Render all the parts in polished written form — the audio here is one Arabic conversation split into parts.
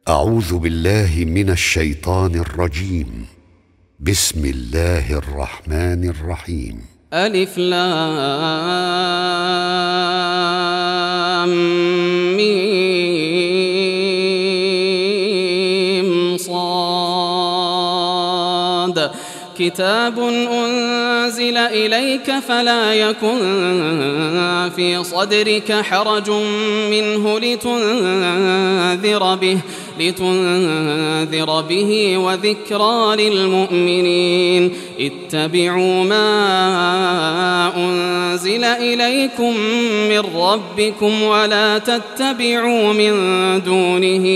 أعوذ بالله من الشيطان الرجيم. بسم الله الرحمن الرحيم. ألف لام ميم صاد كتاب أنزل إليك فلا يكن في صدرك حرج منه لتنذر به وذكرى للمؤمنين. اتبعوا ما أنزل إليكم من ربكم ولا تتبعوا من دونه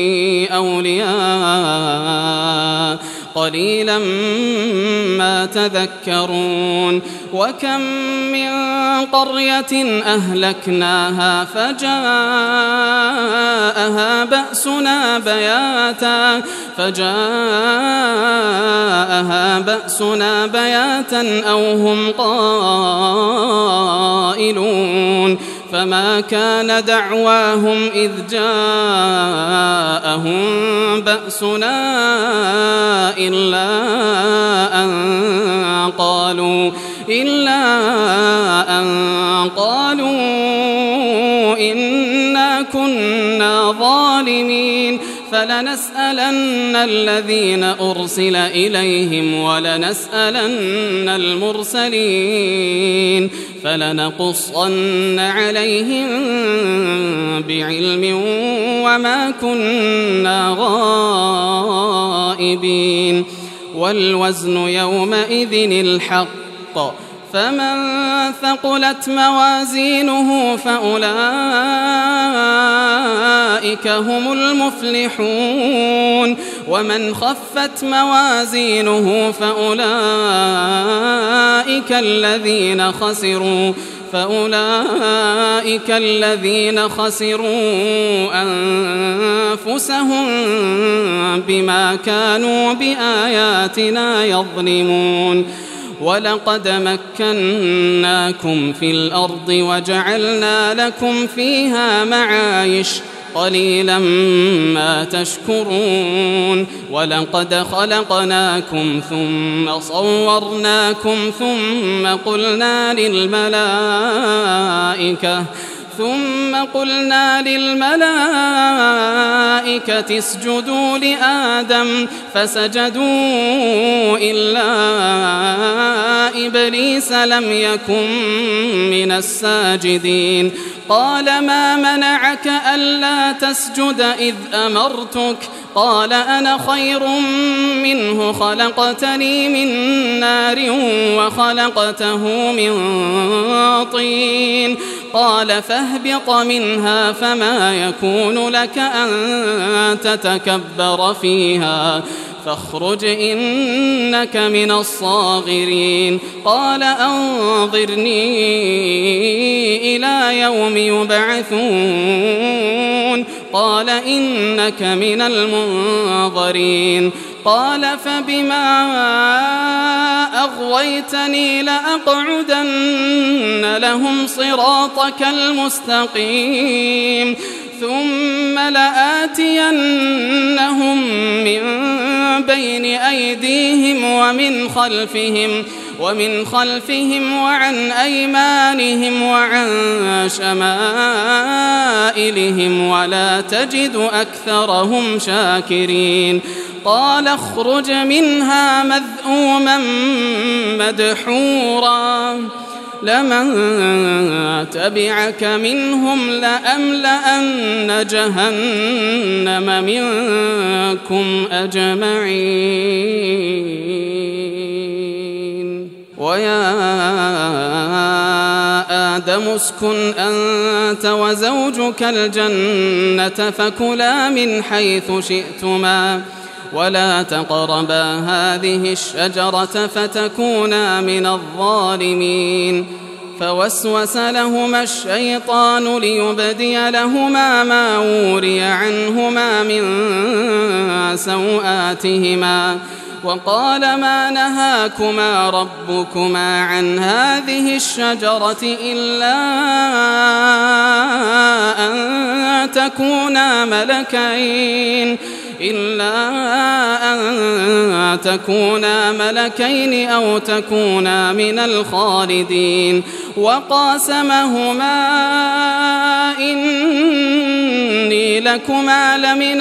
أولياء قليلا ما تذكرون. وكم من قرية أهلكناها فجاءها بأسنا بياتا أو هم قائلون. فما كان دعواهم إذ جاءهم بأسنا إلا أن قالوا إنا كنا ظالمين. فلنسألن الذين أرسل إليهم ولنسألن المرسلين فلنقصن عليهم بعلم وما كنا غائبين. والوزن يومئذ الحق فمن ثقلت موازينه فأولئك هم المفلحون. ومن خفت موازينه فأولئك الذين خسروا أنفسهم بما كانوا بآياتنا يظلمون. ولقد مكناكم في الأرض وجعلنا لكم فيها معايش قليلا ما تشكرون. ولقد خلقناكم ثم صورناكم ثم قلنا للملائكة اسجدوا لآدم فسجدوا إلا إبليس لم يكن من الساجدين. قال ما منعك ألا تسجد إذ أمرتك؟ قال أنا خير منه خلقتني من نار وخلقته من طين. قال فاهبط منها فما يكون لك أن تتكبر فيها فاخرج إنك من الصاغرين. قال أنظرني إلى يوم يبعثون. قال إنك من المنظرين. قال فبما أغويتني لأقعدن لهم صراطك المستقيم ثم لآتينهم من بين أيديهم ومن خلفهم وعن أيمانهم وعن شمائلهم ولا تجد أكثرهم شاكرين. قال اخرج منها مذءوما مدحورا لمن تبعك منهم لأملأن جهنم منكم أجمعين. ويا آدم اسكن أنت وزوجك الجنة فكلا من حيث شئتما ولا تقربا هذه الشجرة فتكونا من الظالمين. فوسوس لهما الشيطان ليبدي لهما ما وري عنهما من سوآتهما وقال ما نهاكما ربكما عن هذه الشجرة إلا أن تكونا ملكين أو تكونا من الخالدين وقاسمهما إني لكما لمن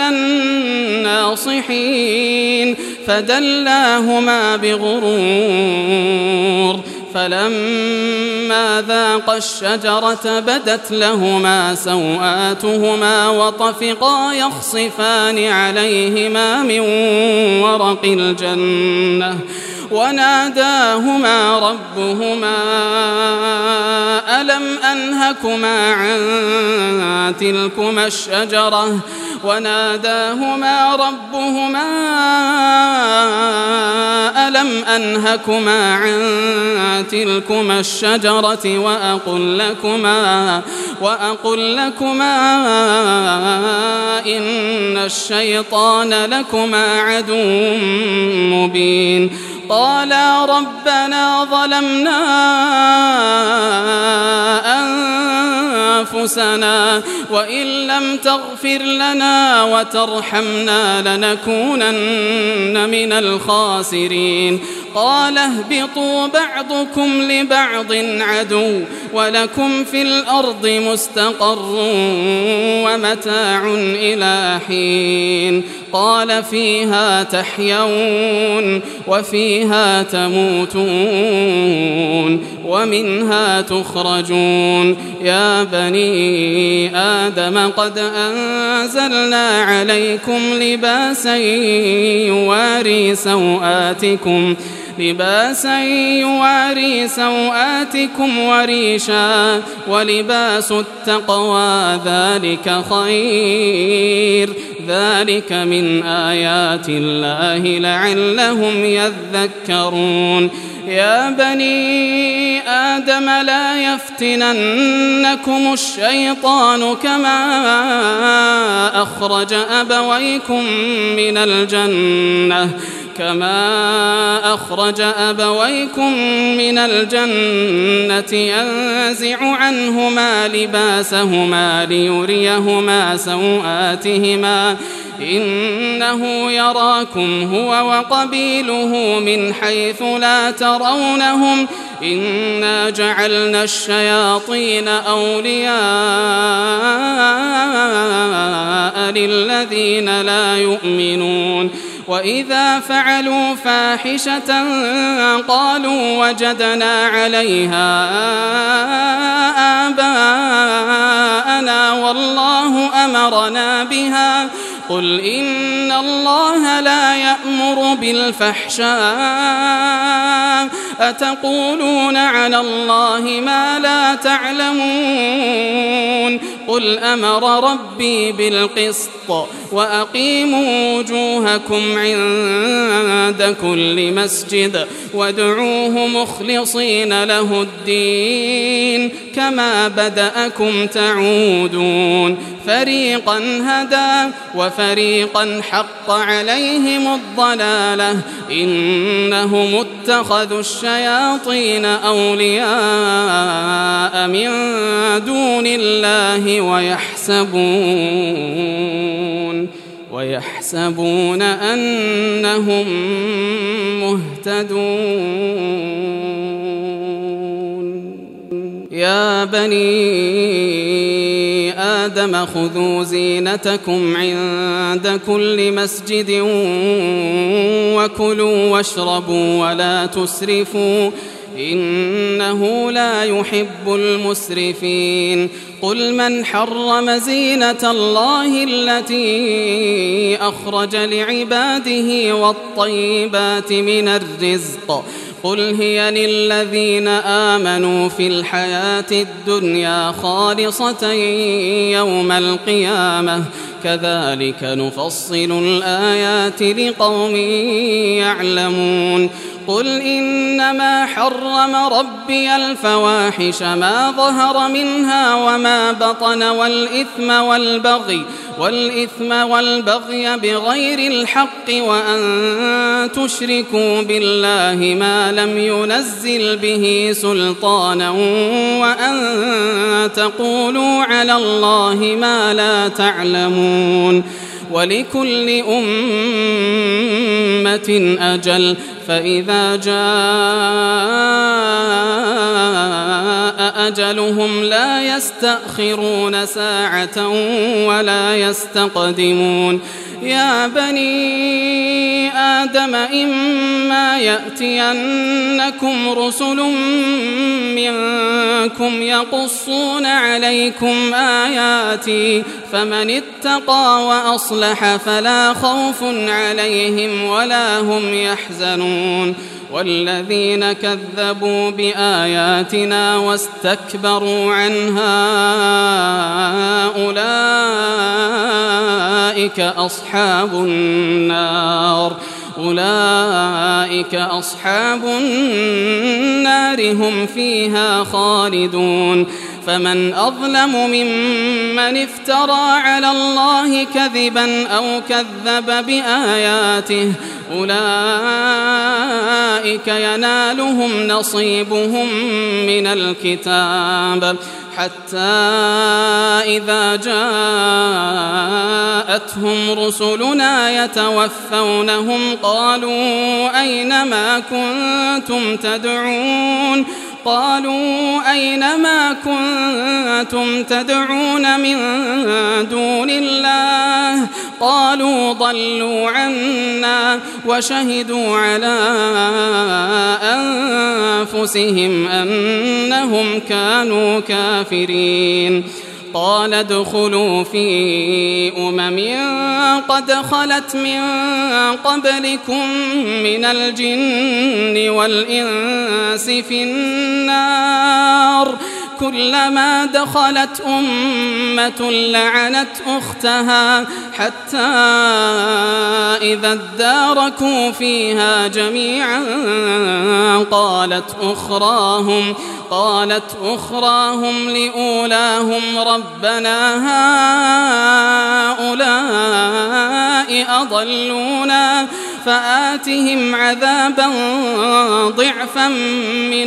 الناصحين فدلاهما بغرور فلما ذاقا الشجرة بدت لهما سوآتهما وطفقا يخصفان عليهما من ورق الجنة وناداهما ربهما ألم أنهكما عن تلكما الشجرة وأقل لكما إن الشيطان لكما عدو مبين قالا ربنا ظلمنا أنفسنا وإن لم تغفر لنا وترحمنا لنكونن من الخاسرين قال اهبطوا بعضكم لبعض عدو ولكم في الأرض مستقر ومتاع إلى حين قال فيها تحيون وفيها تموتون ومنها تخرجون يا بني آدم قد أنزلنا عليكم لباسا يواري سوآتكم وريشا ولباس التقوى ذلك خير ذلك من آيات الله لعلهم يذكرون يا بني آدم لا يفتننكم الشيطان كما أخرج أبويكم من الجنة ينزع عنهما لباسهما ليريهما سوآتهما إنه يراكم هو وقبيله من حيث لا ترونهم إنا جعلنا الشياطين أولياء للذين لا يؤمنون وإذا فعلوا فاحشة قالوا وجدنا عليها آباءنا والله أمرنا بها قل إن الله لا يأمر بالفحشاء أتقولون على الله ما لا تعلمون قل أمر ربي بالقسط وأقيموا وجوهكم عند كل مسجد وادعوه مخلصين له الدين كما بدأكم تعودون فريقا هدى وفريقا حق عليهم الضلالة إنهم اتخذوا الشياطين أولياء من دون الله ويحسبون أنهم مهتدون يا بني آدم خذوا زينتكم عند كل مسجد وكلوا واشربوا ولا تسرفوا إنه لا يحب المسرفين قل من حرم زينة الله التي أخرج لعباده والطيبات من الرزق قل هي للذين آمنوا في الحياة الدنيا خالصة يوم القيامة كذلك نفصل الآيات لقوم يعلمون قل إنما حرم ربي الفواحش ما ظهر منها وما بطن والإثم والبغي بغير الحق وأن تشركوا بالله ما لم ينزل به سلطانا وأن تقولوا على الله ما لا تعلمون ولكل أمة أجل فإذا جاء أجلهم لا يستأخرون ساعة ولا يستقدمون يا بني آدم إما يأتينكم رسل منكم يقصون عليكم آياتي فمن اتقى وأصلح فلا خوف عليهم ولا هم يحزنون والذين كذبوا بآياتنا واستكبروا عنها أولئك أصحاب النار هم فيها خالدون فمن أظلم ممن افترى على الله كذبا أو كذب بآياته أولئك ينالهم نصيبهم من الكتاب حتى إذا جاءتهم رسلنا يتوفونهم قالوا أين ما كنتم تدعون من دون الله قالوا ضلوا عنا وشهدوا على أنفسهم أنهم كانوا كافرين قال ادخلوا في قد خلت من قبلكم من الجن والإنس في النار كلما دخلت أمة لعنت أختها حتى إذا اداركوا فيها جميعا قالت أخراهم لأولاهم ربنا هؤلاء أضلونا فآتهم عذابا ضعفا من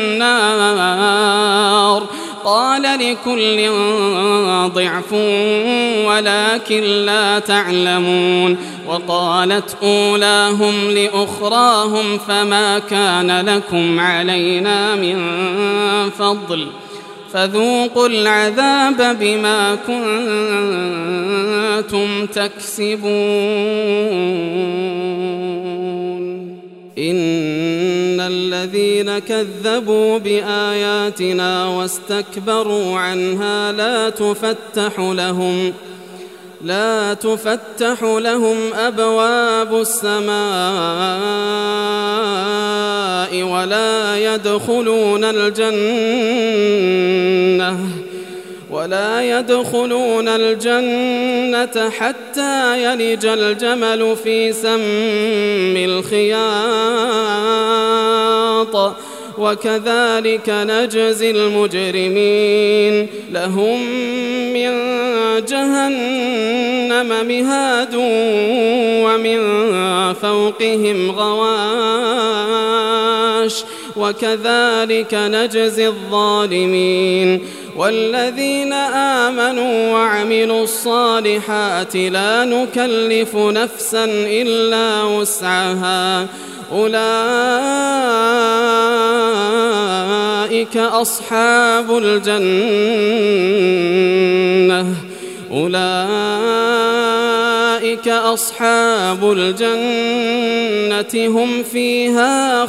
النار قال لكل ضعف ولكن لا تعلمون وقالت أولاهم لأخراهم فما كان لكم علينا من فضل فذوقوا العذاب بما كنتم تكسبون إن الذين كذبوا بآياتنا واستكبروا عنها لا تفتح لهم أبواب السماء ولا يدخلون الجنة حتى يلج الجمل في سم الخياط وكذلك نجزي المجرمين لهم من جهنم مهاد ومن فوقهم غواش وكذلك نجزي الظالمين والذين آمنوا وعملوا الصالحات لا نكلف نفسا إلا وسعها أولئك أصحاب الجنة هم فيها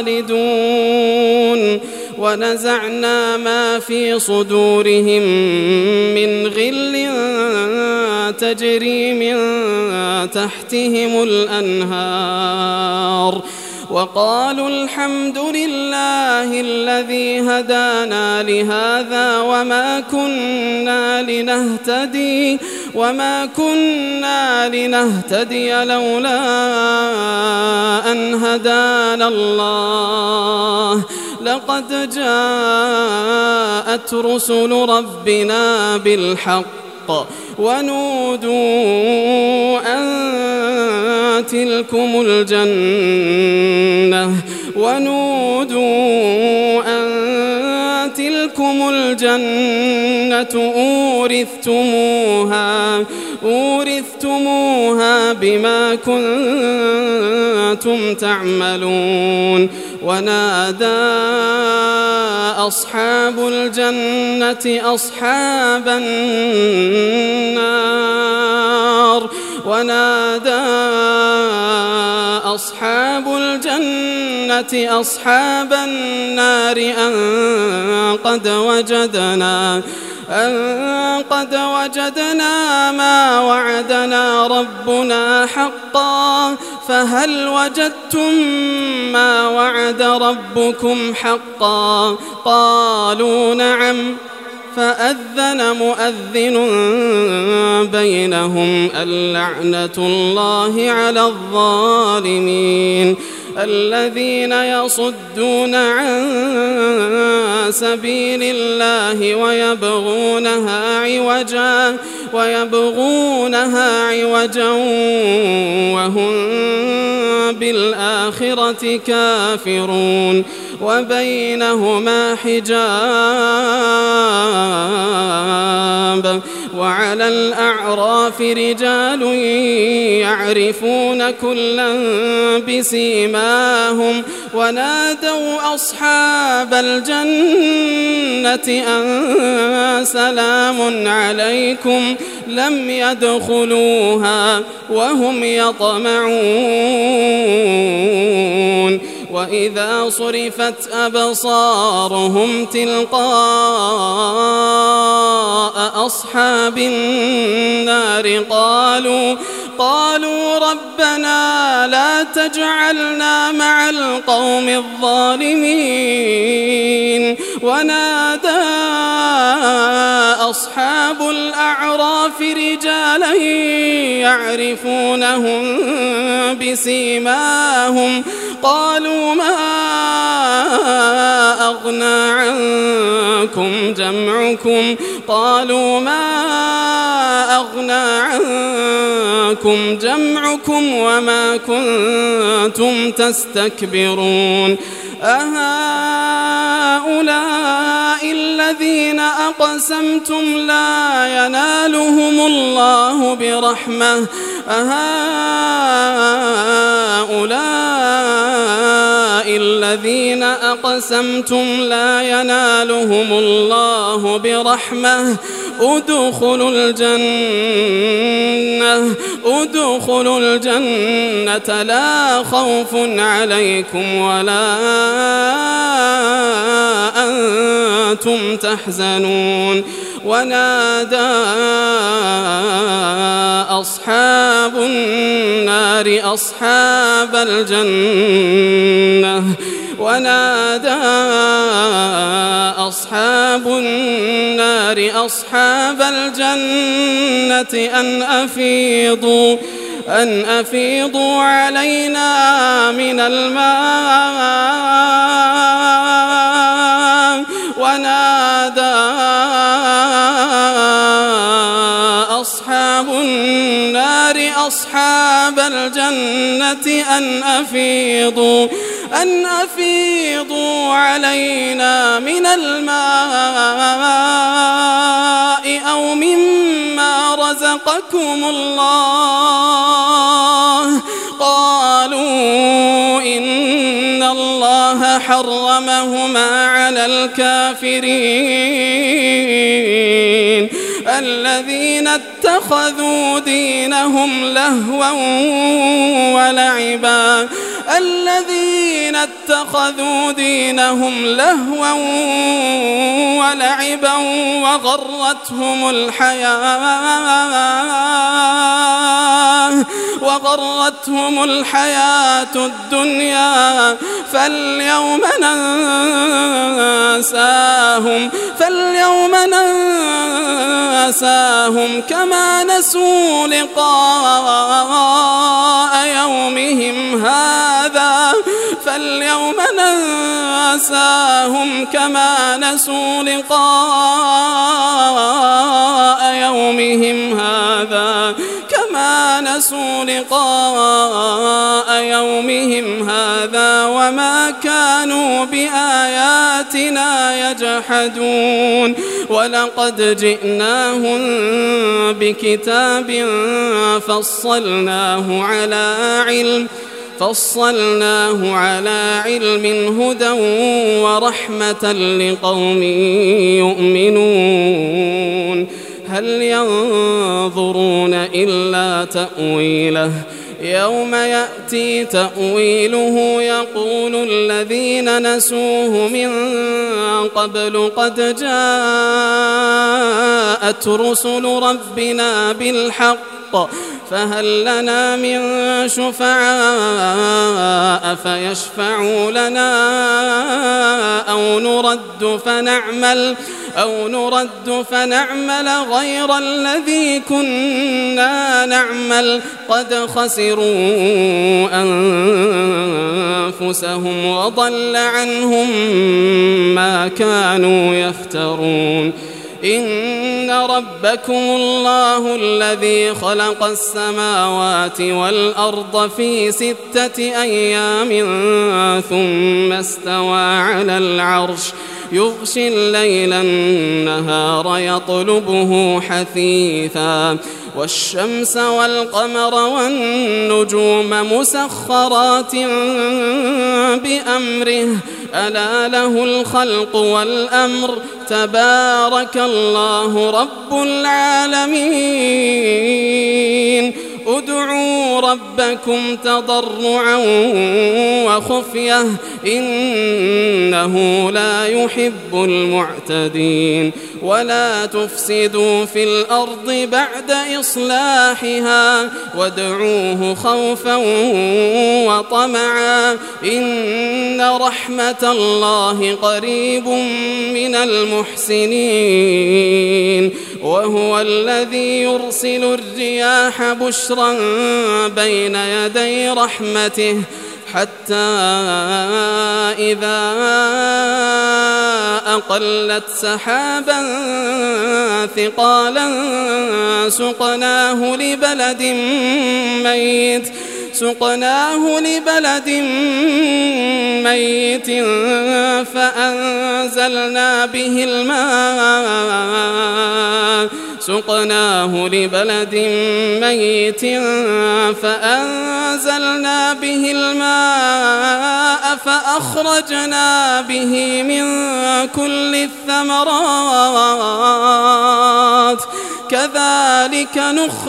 خالدون ونزعنا ما في صدورهم من غل تجري من تحتهم الأنهار وقالوا الحمد لله الذي هدانا لهذا وما كنا لنهتدي وما كنا لنهتدي لولا أن هدانا الله لقد جاءت رسل ربنا بالحق ونودوا أن تلكم الجنة أورثتموها بما كنتم تعملون ونادى أصحاب الجنة أصحاب النار أن قد وجدنا ما وعدنا ربنا حقا فهل وجدتم ما وعد ربكم حقا قالوا نعم فأذن مؤذن بينهم اللعنة الله على الظالمين الذين يصدون عن سبيل الله ويبغونها عوجا وهم بالآخرة كافرون وبينهما حجاب وعلى الأعراف رجال يعرفون كلا بسيماهم ونادوا أصحاب الجنة أن سلام عليكم لم يدخلوها وهم يطمعون وإذا صرفت أبصارهم تلقاء أصحاب النار قالوا ربنا لا تجعلنا مع القوم الظالمين ونادى أصحاب الأعراف رجالا يعرفونهم بسيماهم قالوا ما أغنى عنكم جمعكم وما كنتم تستكبرون أهؤلاء الذين أقسمتم لا ينالهم الله برحمة ادخلوا الجنة لا خوف عليكم ولا أنتم تحزنون ونادى أصحاب النار أصحاب الجنة أن أفيضوا علينا من الماء ونادى أصحاب النار أصحاب الجنة أن أفيضوا علينا من الماء أو مما رزقكم الله قالوا إن الله حرمهما على الكافرين الذين اتخذوا دينهم لهوا ولعبا وغرتهم الحياة الدنيا فاليوم ننساهم كما نسوا لقاء يومهم هذا وما كانوا بآياتنا يجحدون ولقد جئناهم بكتاب فصلناه على علم هدى ورحمة لقوم يؤمنون هل ينظرون إلا تأويله يوم يأتي تأويله يقول الذين نسوه من قبل قد جاءت رسل ربنا بالحق فهل لنا من شفعاء فيشفعوا لنا أو نرد فنعمل غير الذي كنا نعمل قد خسروا أنفسهم وضل عنهم ما كانوا يفترون إن ربكم الله الذي خلق السماوات والأرض في 6 أيام ثم استوى على العرش يغشي الليل النهار يطلبه حثيثا والشمس والقمر والنجوم مسخرات بأمره ألا له الخلق والأمر تبارك الله رب العالمين ادعوا ربكم تضرعا وخفية إنه لا يحب المعتدين ولا تفسدوا في الأرض بعد إصلاحها وادعوه خوفا وطمعا إن رحمة الله قريب من المحسنين وهو الذي يرسل الرياح بشرا بين يدي رحمته حتى إذا أقلت سحابا ثقالا سقناه لبلد ميت فأنزلنا به الماء فأخرجنا به من كل الثمرات كذلك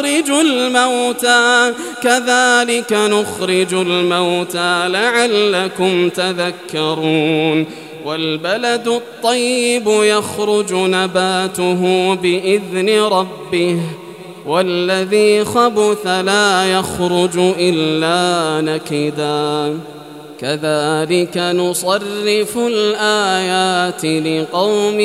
نخرج الموتى لعلكم تذكرون والبلد الطيب يخرج نباته بإذن ربه والذي خبث لا يخرج إلا نكدا كذلك نصرف الآيات لقوم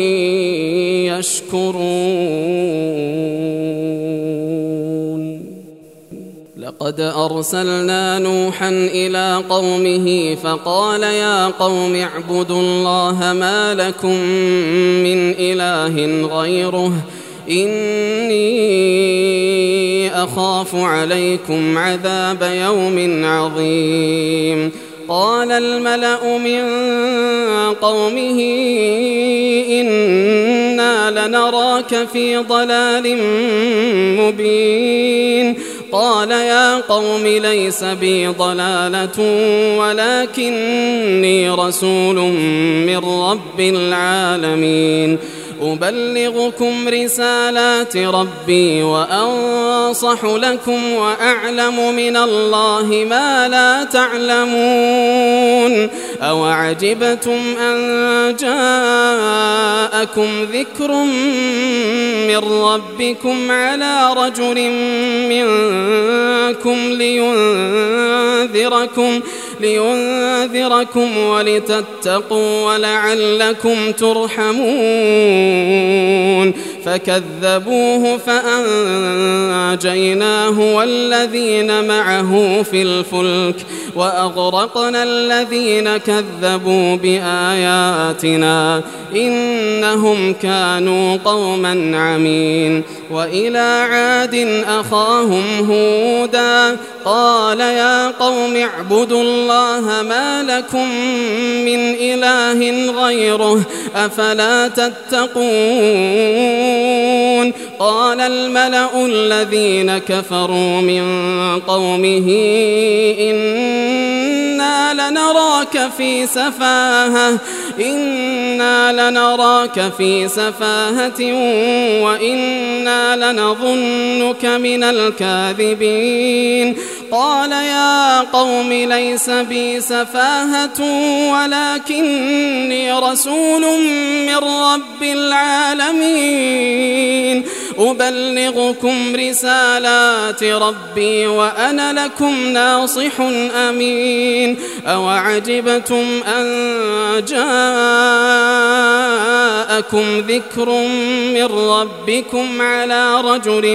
يشكرون لقد أرسلنا نوحا إلى قومه فقال يا قوم اعبدوا الله ما لكم من إله غيره إني أخاف عليكم عذاب يوم عظيم قال الملأ من قومه إنا لنراك في ضلال مبين قال يا قوم ليس بي ضلالة ولكني رسول من رب العالمين أبلغكم رسالات ربي وأنصح لكم وأعلم من الله ما لا تعلمون أوعجبتم أن جاءكم ذكر من ربكم على رجل منكم لينذركم ولتتقوا ولعلكم ترحمون فكذبوه فأنجيناه والذين معه في الفلك وأغرقنا الذين كذبوا بآياتنا إنهم كانوا قوما عمين وإلى عاد أخاهم هودا قال يا قوم اعبدوا الله ما لكم من إله غيره أفلا تتقون قال الملأ الذين كفروا من قومه إنا لنراك في سفاهة وإنا لنظنك من الكاذبين قال يا قوم ليس بي سفاهة ولكني رسول من رب العالمين أبلغكم رسالات ربي وأنا لكم ناصح أمين أوعجبتم أن جاءكم ذكر من ربكم على رجل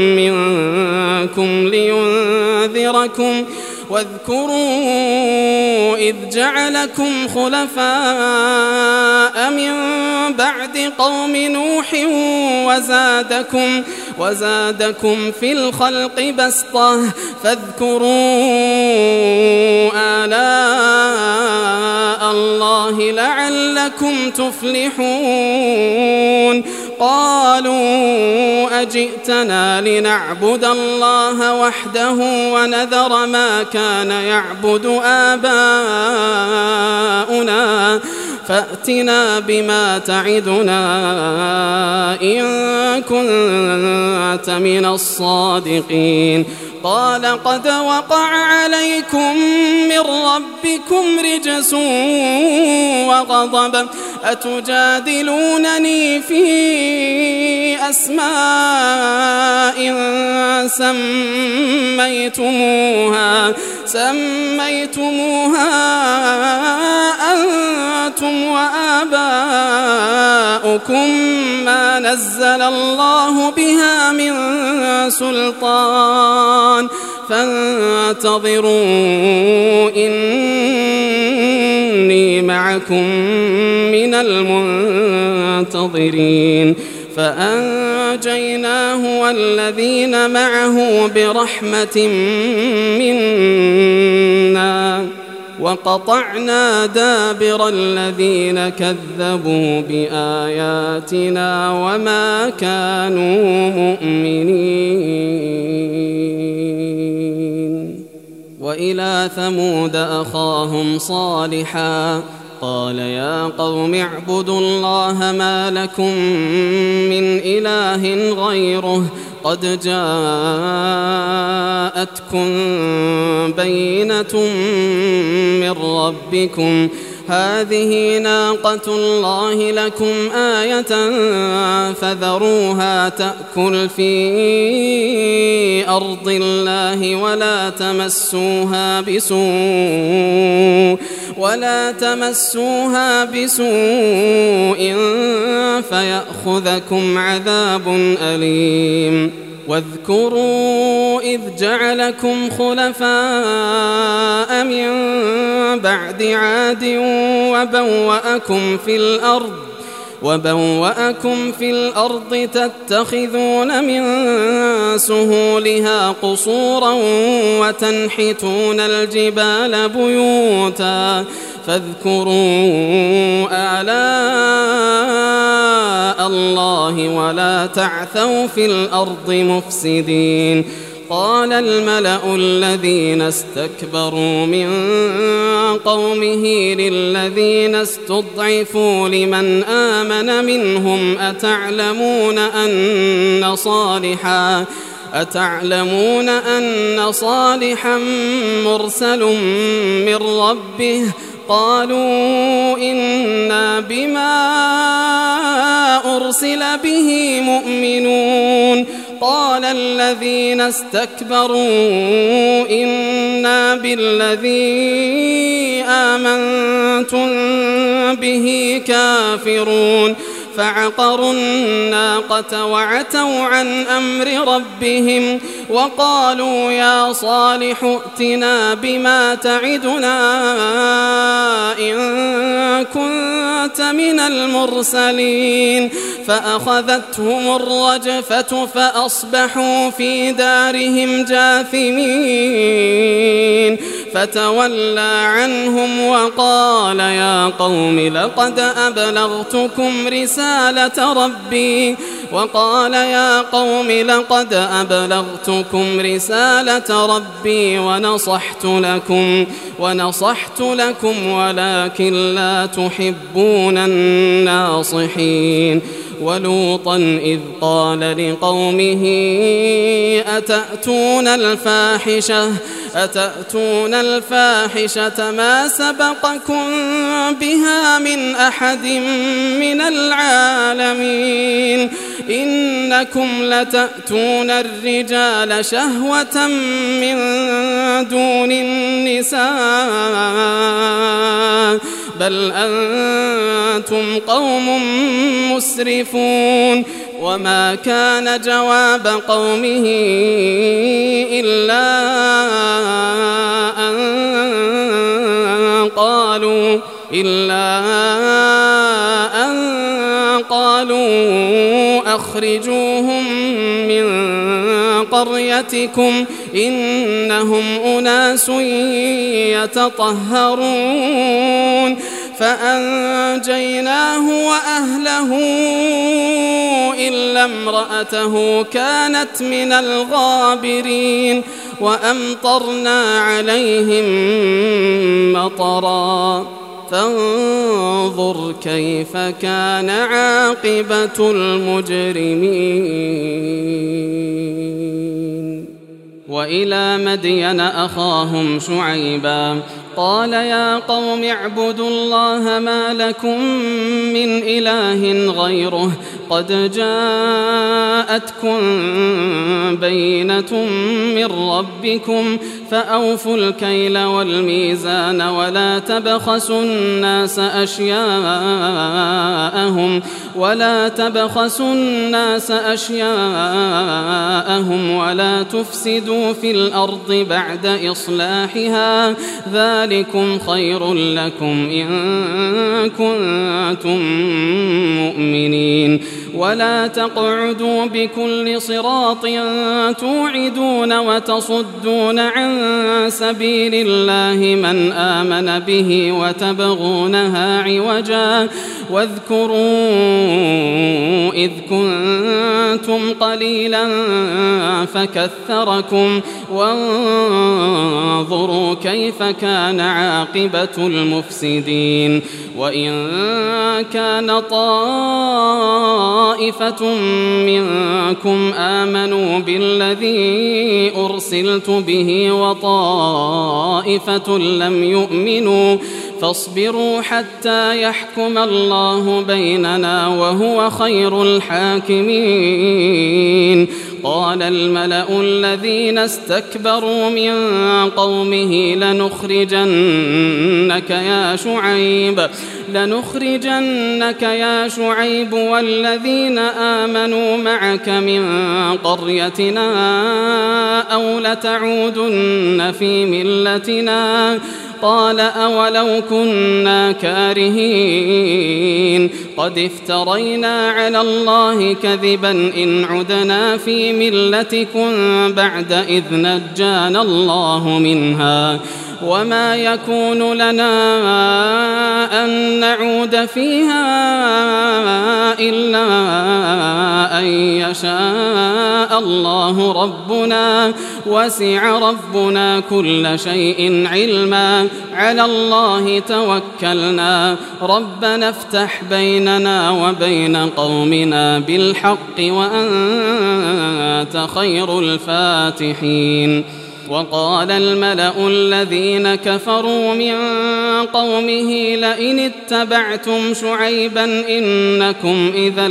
منكم لينذركم واذكروا إذ جعلكم خلفاء من بعد قوم نوح وزادكم في الخلق بسطة فاذكروا آلاء الله لعلكم تفلحون قالوا أجئتنا لنعبد الله وحده ونذر ما كان يعبد آباؤنا فأتنا بما تعدنا إن كنت من الصادقين قال قد وقع عليكم من ربكم رجس وغضب أتجادلونني في أسماء سميتموها أنتم وآباؤكم ما نزل الله بها من سلطان فانتظروا إني معكم من المنتظرين فأنجيناه والذين معه برحمة منا وقطعنا دابر الذين كذبوا بآياتنا وما كانوا مؤمنين وإلى ثمود أخاهم صالحا قال يا قوم اعبدوا الله ما لكم من إله غيره قد جاءتكم بينة من ربكم هذه ناقة الله لكم آية فذروها تأكل في أرض الله ولا تمسوها بسوء فيأخذكم عذاب أليم واذكروا إذ جعلكم خلفاء من بعد عاد وبوأكم في الأرض تتخذون من سهولها قصورا وتنحتون الجبال بيوتا فاذكروا آلاء الله ولا تعثوا في الأرض مفسدين قال الملأ الذين استكبروا من قومه للذين استضعفوا لمن آمن منهم أتعلمون أن صالحا مرسل من ربه قالوا إنا بما أرسل به مؤمنون قال الذين استكبروا إنا بالذي أنتم به كافرون فعقروا الناقة وعتوا عن أمر ربهم وقالوا يا صالح ائتنا بما تعدنا إن كنت من المرسلين فأخذتهم الرجفة فأصبحوا في دارهم جاثمين فتولى عنهم وقال يا قوم لقد أبلغتكم رسالة ربي ونصحت لكم ولكن لا تحبون الناصحين ولوطا إذ قال لقومه أتأتون الفاحشة ما سبقكم بها من أحد من العالمين إنكم لتأتون الرجال شهوة من دون النساء بل أنتم قوم مسرفون وما كان جواب قومه إلا أن قالوا أخرجوهم من قريتكم إنهم أناس يتطهرون فأنجيناه وأهله إلا امرأته كانت من الغابرين وأمطرنا عليهم مطرا فانظر كيف كان عاقبة المجرمين وإلى مدين أخاهم شعيبا قال يا قوم اعبدوا الله ما لكم من إله غيره قد جاءتكم بينة من ربكم فأوفوا الكيل والميزان ولا تبخسوا الناس أشياءهم ولا تفسدوا في الأرض بعد إصلاحها ذلكم خير لكم إن كنتم مؤمنين ولا تقعدوا بكل صراط توعدون وتصدون عن سبيل الله من آمن به وتبغونها عوجا واذكروا إذ كنتم قليلا فكثركم وانظروا كيف كان عاقبة المفسدين وإن كان طائفة منكم آمنوا بالذي أرسلت به وطائفة لم يؤمنوا فاصبروا حتى يحكم الله بيننا وهو خير الحاكمين قال الملأ الذين استكبروا من قومه لنخرجنك يا شعيب والذين آمنوا معك من قريتنا أو لتعودن في ملتنا قال أولو كنا كارهين قد افترينا على الله كذبا إن عدنا في ملتكم بعد إذ نجانا الله منها وما يكون لنا أن نعود فيها إلا أن يشاء الله ربنا وسع ربنا كل شيء علما على الله توكلنا ربنا افتح بيننا وبين قومنا بالحق وأنت خير الفاتحين وقال الملأ الذين كفروا من قومه لئن اتبعتم شعيبا إنكم إذا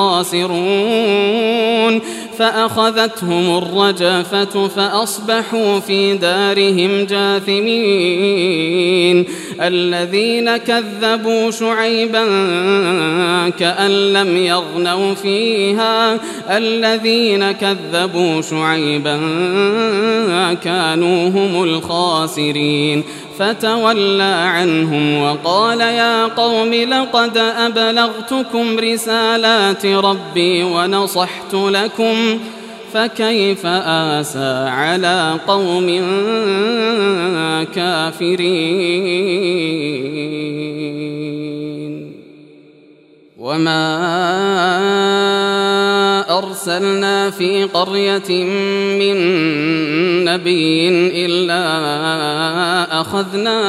لخاسرون فأخذتهم الرجفة فأصبحوا في دارهم جاثمين الذين كذبوا شعيبا كأن لم يغنوا فيها الذين كذبوا شعيبا كانوا هم الخاسرين فتولى عنهم وقال يا قوم لقد أبلغتكم رسالات ربي ونصحت لكم فكيف آسى على قوم كافرين وما أرسلنا في قرية من نبي إلا أخذنا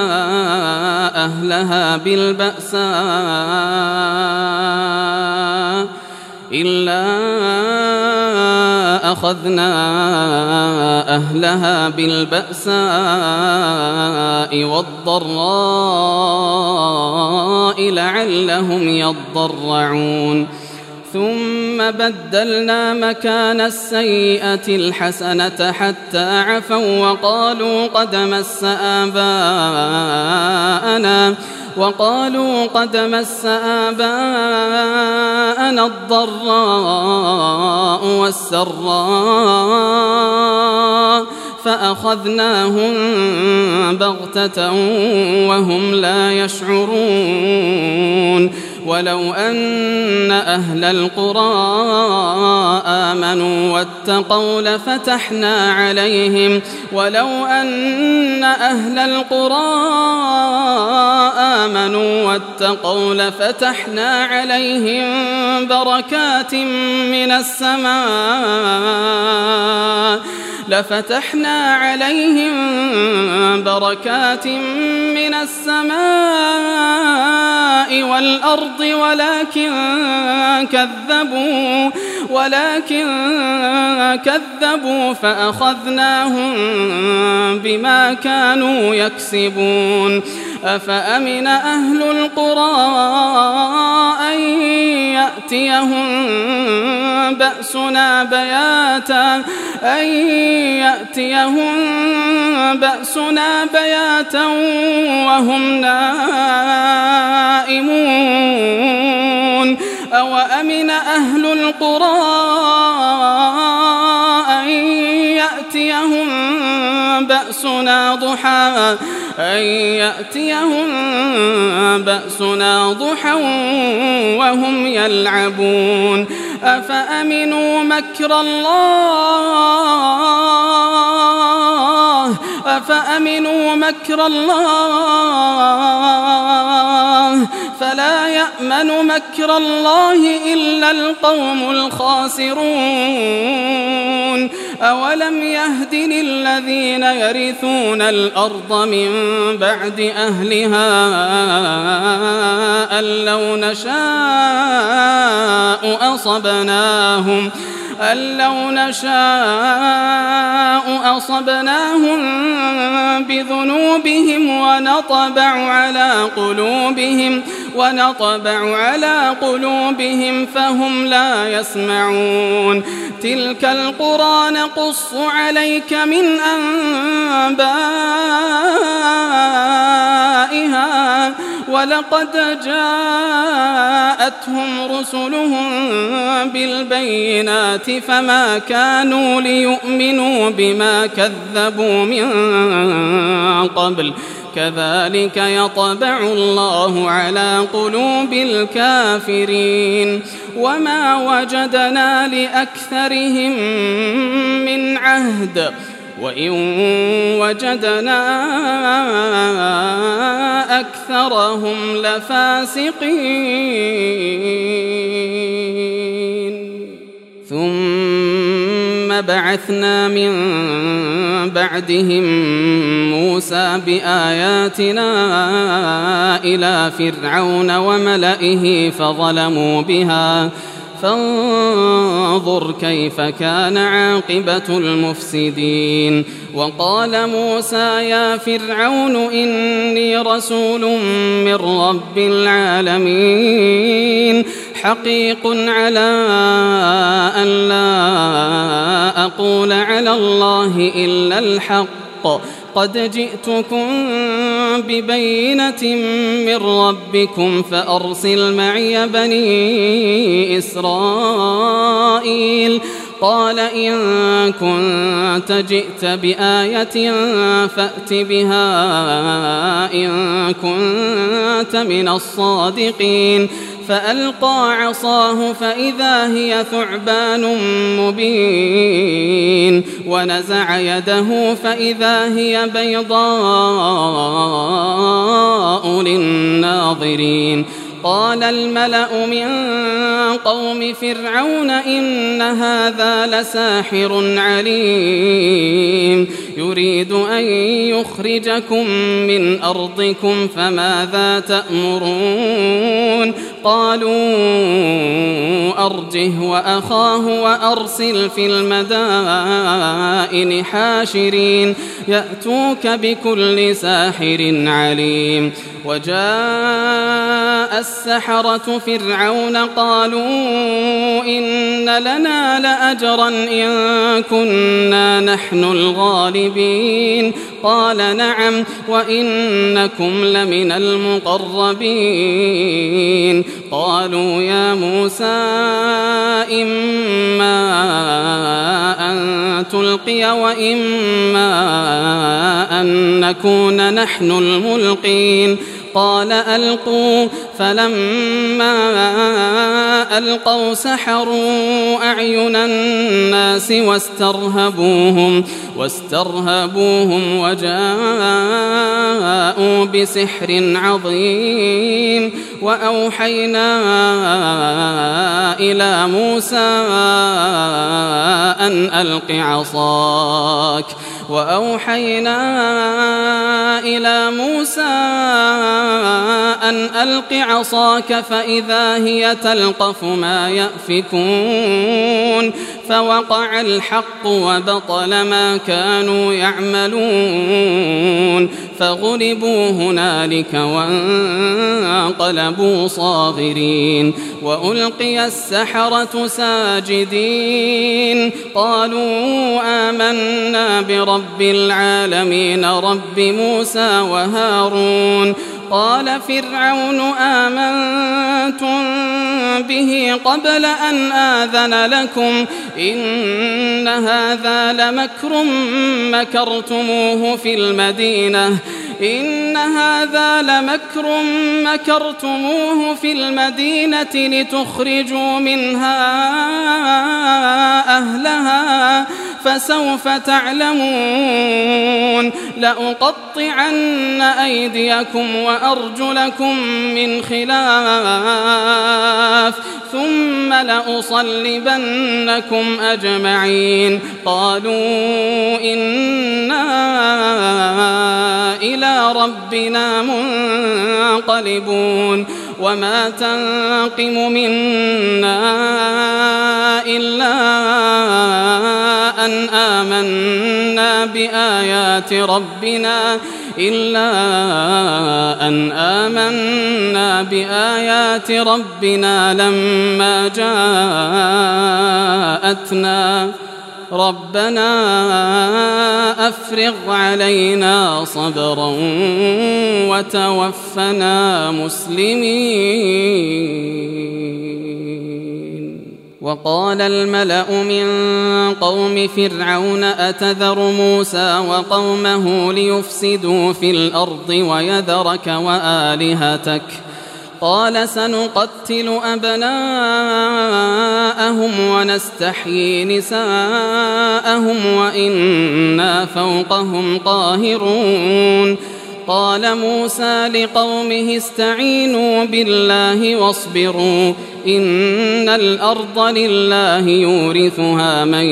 أهلها بالبأساء والضراء لعلهم يضرعون ثم بدلنا مكان السيئة الحسنة حتى عفوا وقالوا قد مس آباءنا الضراء والسراء فأخذناهم بغتة وهم لا يشعرون ولو أن أهل القرى آمنوا واتقوا لفتحنا عليهم بركات من السماء والأرض ولكن كذبوا فأخذناهم بما كانوا يكسبون أفأمن أهل القرى أن يأتيهم بأسنا بياتا وهم نائمون أوأمن أهل القرى أن يأتيهم بأسنا ضحى وهم يلعبون أفأمنوا مكر الله فلا يأمن مكر الله إلا القوم الخاسرون أولم يهد للذين يرثون الأرض من بعد أهلها أن لو نشاء أصبناهم بذنوبهم ونطبع على قلوبهم فهم لا يسمعون تلك القرى نقص عليك من أنبائها ولقد جاءتهم رسلهم بالبينات فما كانوا ليؤمنوا بما كذبوا من قبل كذلك يطبع الله على قلوب الكافرين وما وجدنا لأكثرهم من عهد وإن وجدنا أكثرهم لفاسقين ثم بعثنا من بعدهم موسى بآياتنا إلى فرعون وملئه فظلموا بها فانظر كيف كان عاقبة المفسدين وقال موسى يا فرعون إني رسول من رب العالمين حقيق على أن لا أقول على الله إلا الحق بالحق قد جئتكم ببينة من ربكم فأرسل معي بني إسرائيل. قال إن كنت جئت بآية فأت بها إن كنت من الصادقين. فألقى عصاه فإذا هي ثعبان مبين ونزع يده فإذا هي بيضاء للناظرين. قال الملأ من قوم فرعون إن هذا لساحر عليم يريد أن يخرجكم من أرضكم فماذا تأمرون؟ قالوا أرجه وأخاه وأرسل في المدائن حاشرين يأتوك بكل ساحر عليم. وجاء السحرة فرعون قالوا إن لنا لأجرا إن كنا نحن الغالبين. قال نعم وإنكم لمن المقربين. قالوا يا موسى إما أن تلقي وإما أن نكون نحن الملقين. قال ألقوا. فلما ألقوا سحروا أعين الناس واسترهبوهم وجاءوا بسحر عظيم. وأوحينا إلى موسى أن ألق عصاك فإذا هي تلقف ما يأفكون. فوقع الحق وبطل ما كانوا يعملون فغلبوا هنالك وانقلبوا صاغرين. وألقي السحرة ساجدين قالوا آمنا برب العالمين رب موسى وهارون. قال فرعون آمنتم به قبل أن آذن لكم إن هذا لمكر مكرتموه في المدينة لتخرجوا منها أهلها فسوف تعلمون. لأقطعن أيديكم وأرجلكم من خلاف ثم لأصلبنكم أجمعين. قالوا إنا إلى ربنا منقلبون. وما تنقم منا إلا أن آمنا بآيات ربنا لما جاءتنا ربنا أفرغ علينا صبرا وتوفنا مسلمين. وقال الملأ من قوم فرعون أتذر موسى وقومه ليفسدوا في الأرض ويذرك وآلهتك؟ قال سنقتل أبناءهم ونستحيي نساءهم وإنا فوقهم قاهرون. قال موسى لقومه استعينوا بالله واصبروا إن الأرض لله يورثها من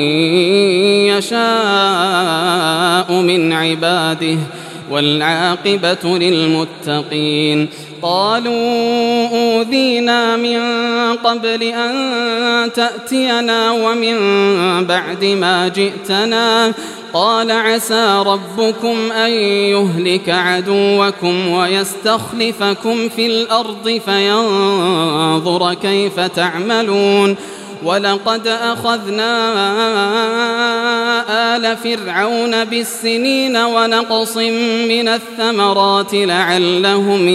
يشاء من عباده والعاقبة للمتقين. قالوا أوذينا من قبل أن تأتينا ومن بعد ما جئتنا. قال عسى ربكم أن يهلك عدوكم ويستخلفكم في الأرض فينظر كيف تعملون. ولقد أخذنا آل فرعون بالسنين ونقص من الثمرات لعلهم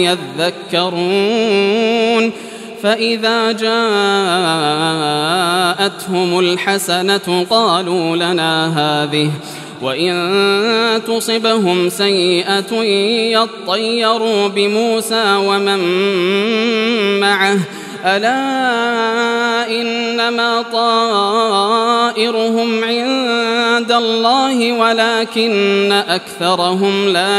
يذكرون فإذا جاءتهم الحسنة قالوا لنا هذه وإن تصبهم سيئة يطيروا بموسى ومن معه ألا إنما طائرهم عند الله ولكن أكثرهم لا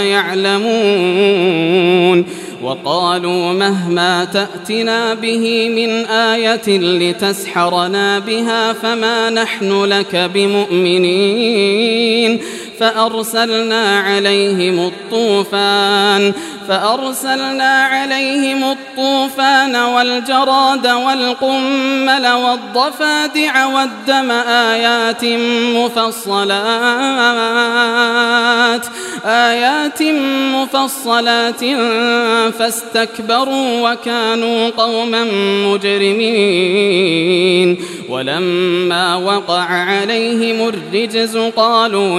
يعلمون وقالوا مهما تأتنا به من آية لتسحرنا بها فما نحن لك بمؤمنين فأرسلنا عليهم الطوفان والجراد والقمل والضفادع والدم آيات مفصلات فاستكبروا وكانوا قوما مجرمين ولما وقع عليهم الرجز قالوا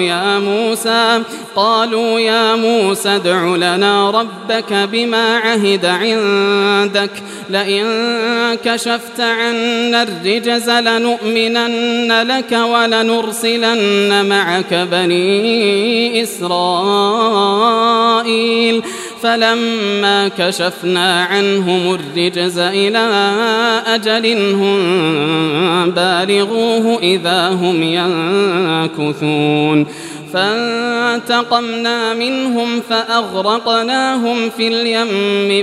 يا موسى ادع لنا ربك بما عهد عندك لئن كشفت عنا الرجز لنؤمنن لك ولنرسلن معك بني إسرائيل فلما كشفنا عنهم الرجز إلى أجل هم بالغوه إذا هم ينكثون فانتقمنا منهم فأغرقناهم في اليم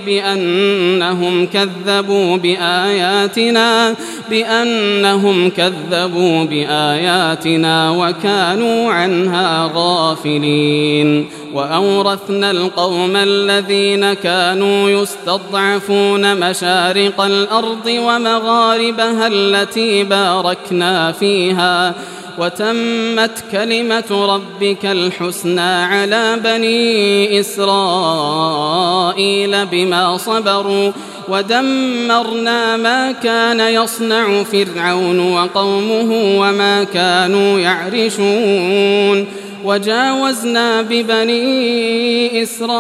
بأنهم كذبوا بآياتنا وكانوا عنها غافلين وأورثنا القوم الذين كانوا يستضعفون مشارق الأرض ومغاربها التي باركنا فيها وتمت كلمة ربك الحسنى على بني إسرائيل بما صبروا ودمرنا ما كان يصنع فرعون وقومه وما كانوا يعرشون وجاوزنا ببني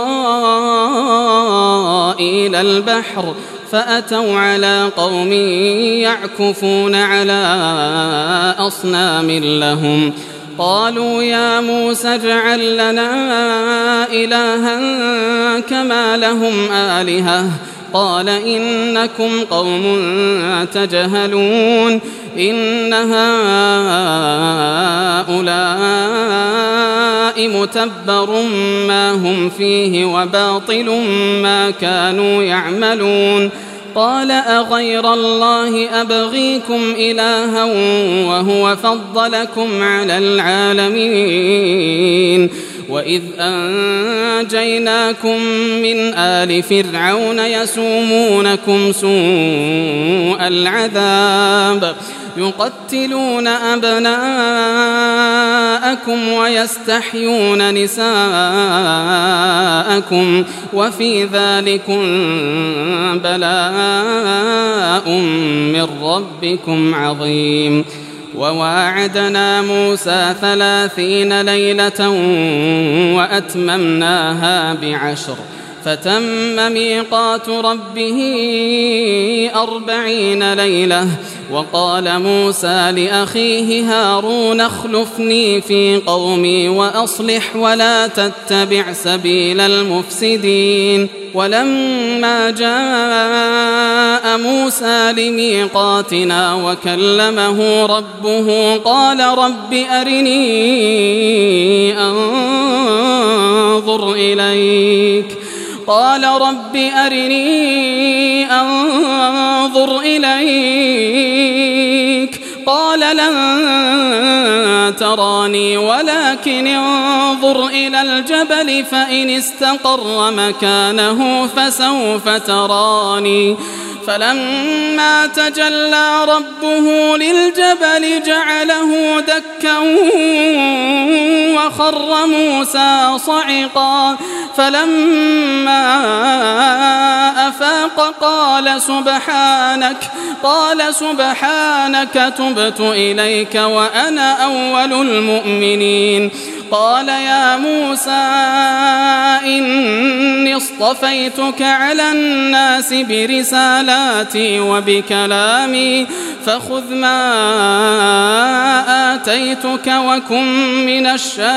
إسرائيل البحر فأتوا على قوم يعكفون على أصنام لهم قالوا يا موسى اجعل لنا إلها كما لهم آلهة قال إنكم قوم تجهلون إن هؤلاء متبر ما هم فيه وباطل ما كانوا يعملون قال أغير الله أبغيكم إلها وهو فضلكم على العالمين وإذ أنجيناكم من آل فرعون يسومونكم سوء العذاب يقتلون أبناءكم ويستحيون نساءكم وفي ذلكم بلاء من ربكم عظيم وواعدنا موسى 30 ليلة وأتممناها ب10 فتم ميقات ربه 40 ليلة وقال موسى لأخيه هارون اخلفني في قومي وأصلح ولا تتبع سبيل المفسدين ولما جاء موسى لميقاتنا وكلمه ربه قال رب أرني أنظر إليك قال لن تراني ولكن انظر إلى الجبل فإن استقر مكانه فسوف تراني فلما تجلى ربه للجبل جعله دكا وخر موسى صعقا فلما أفاق قال سبحانك تبت إليك وأنا أول المؤمنين. قال يا موسى إني اصطفيتك على الناس برسالاتي وبكلامي فخذ ما آتيتك وكن من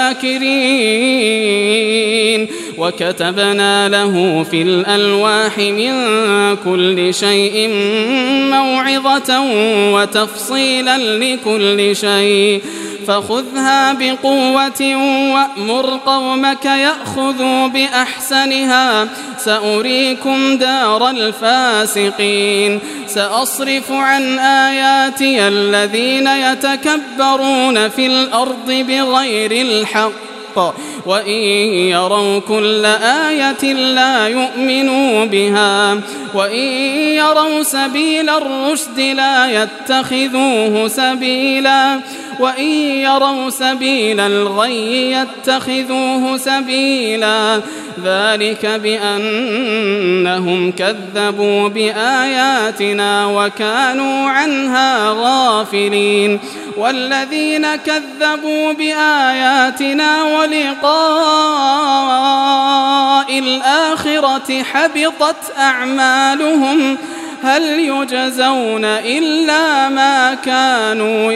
الشاكرين. وكتبنا له في الألواح من كل شيء موعظة وتفصيلا لكل شيء فخذها بقوة وأمر قومك يأخذوا بأحسنها سأريكم دار الفاسقين. سأصرف عن آياتي الذين يتكبرون في الأرض بغير الحق وإن يروا كل آية لا يؤمنوا بها وإن يروا سبيل الرشد لا يتخذوه سبيلا وإن يروا سبيل الغي يتخذوه سبيلا. ذلك بأنهم كذبوا بآياتنا وكانوا عنها غافلين. والذين كذبوا بآياتنا ولقاء الآخرة حبطت أعمالهم هل يجزون إلا ما كانوا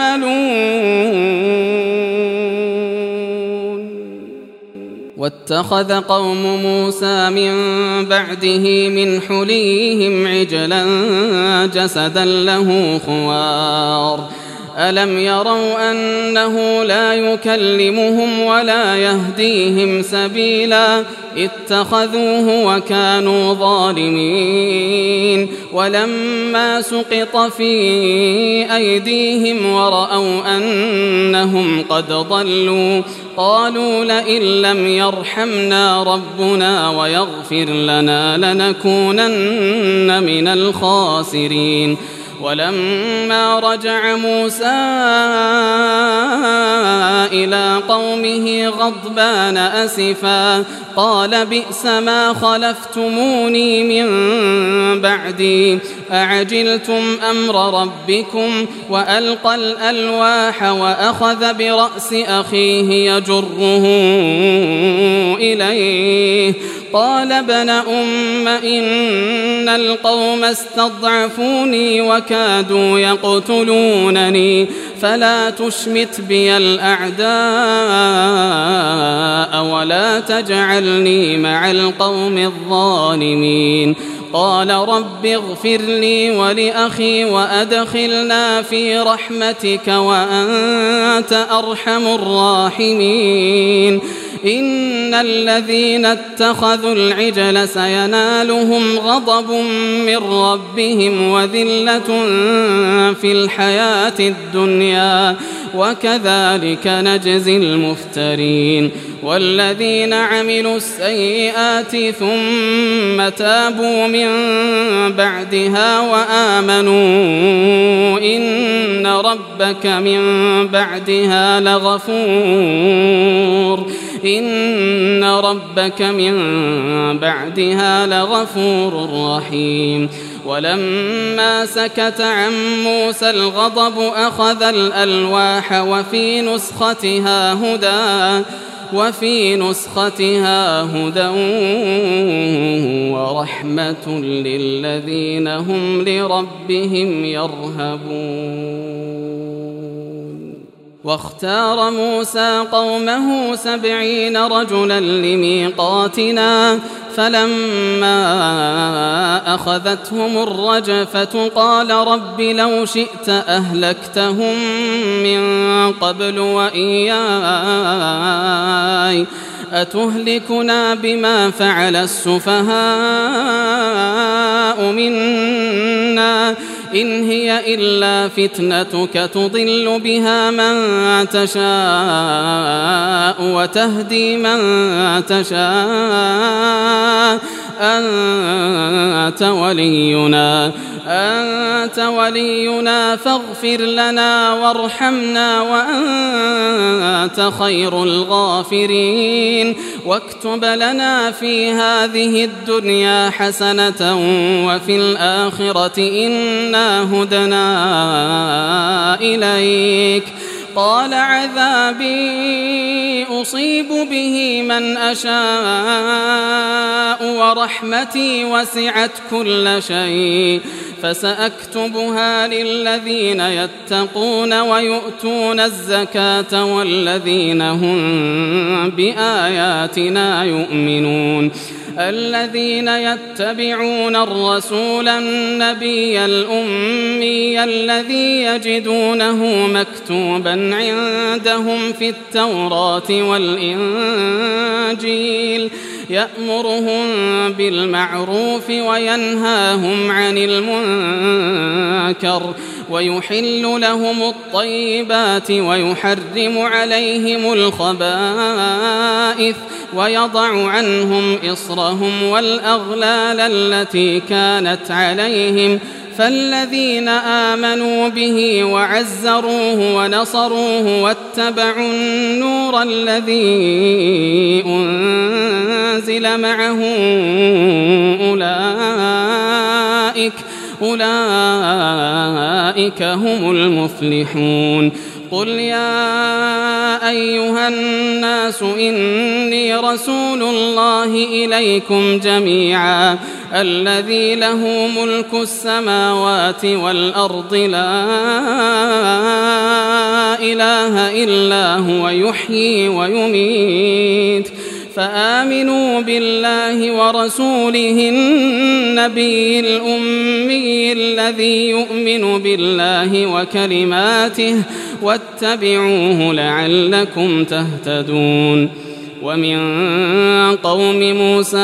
يعملون. واتخذ قوم موسى من بعده من حليهم عجلا جسدا له خوار ألم يروا أنه لا يكلمهم ولا يهديهم سبيلا اتخذوه وكانوا ظالمين. ولما سقط في أيديهم ورأوا أنهم قد ضلوا قالوا لئن لم يرحمنا ربنا ويغفر لنا لنكونن من الخاسرين. ولما رجع موسى إلى قومه غضبان أسفا قال بئس ما خلفتموني من بعدي أعجلتم أمر ربكم وألقى الألواح وأخذ برأس أخيه يجره إليه قال ابن أم إن القوم استضعفوني وكادوا يقتلونني فلا تشمت بي الأعداء ولا تجعلني مع القوم الظالمين. قال رب اغفر لي ولأخي وأدخلنا في رحمتك وأنت أرحم الراحمين. إن الذين اتخذوا العجل سينالهم غضب من ربهم وذلة في الحياة الدنيا وكذلك نجزي المفترين. والذين عملوا السيئات ثم تابوا من بعدها وآمنوا إن ربك من بعدها لغفور رحيم. ولما سكت عن موسى الغضب أخذ الألواح وفي نسختها هدى ورحمة للذين هم لربهم يرهبون. واختار موسى قومه 70 رجلا لميقاتنا فلما أخذتهم الرجفة قال رب لو شئت أهلكتهم من قبل وإياي أتهلكنا بما فعل السفهاء منا إن هي إلا فتنتك تضل بها من تشاء وتهدي من تشاء أنت ولينا أنت ولينا فاغفر لنا وارحمنا وأنت خير الغافرين واكتب لنا في هذه الدنيا حسنة وفي الآخرة إنا هدنا إليك قال عذابي أصيب به من أشاء ورحمتي وسعت كل شيء فسأكتبها للذين يتقون ويؤتون الزكاة والذين هم بآياتنا يؤمنون الذين يتبعون الرسول النبي الأمي الذي يجدونه مكتوبا عندهم في التوراة والإنجيل يأمرهم بالمعروف وينهاهم عن المنكر ويحل لهم الطيبات ويحرم عليهم الخبائث ويضع عنهم إصرهم والأغلال التي كانت عليهم فالذين آمنوا به وعزروه ونصروه واتبعوا النور الذي أنزل معه أولئك هم المفلحون قل يا أيها الناس إني رسول الله إليكم جميعا الذي له ملك السماوات والأرض لا إله إلا هو يحيي ويميت فآمنوا بالله ورسوله النبي الأمي الذي يؤمن بالله وكلماته واتبعوه لعلكم تهتدون ومن قوم موسى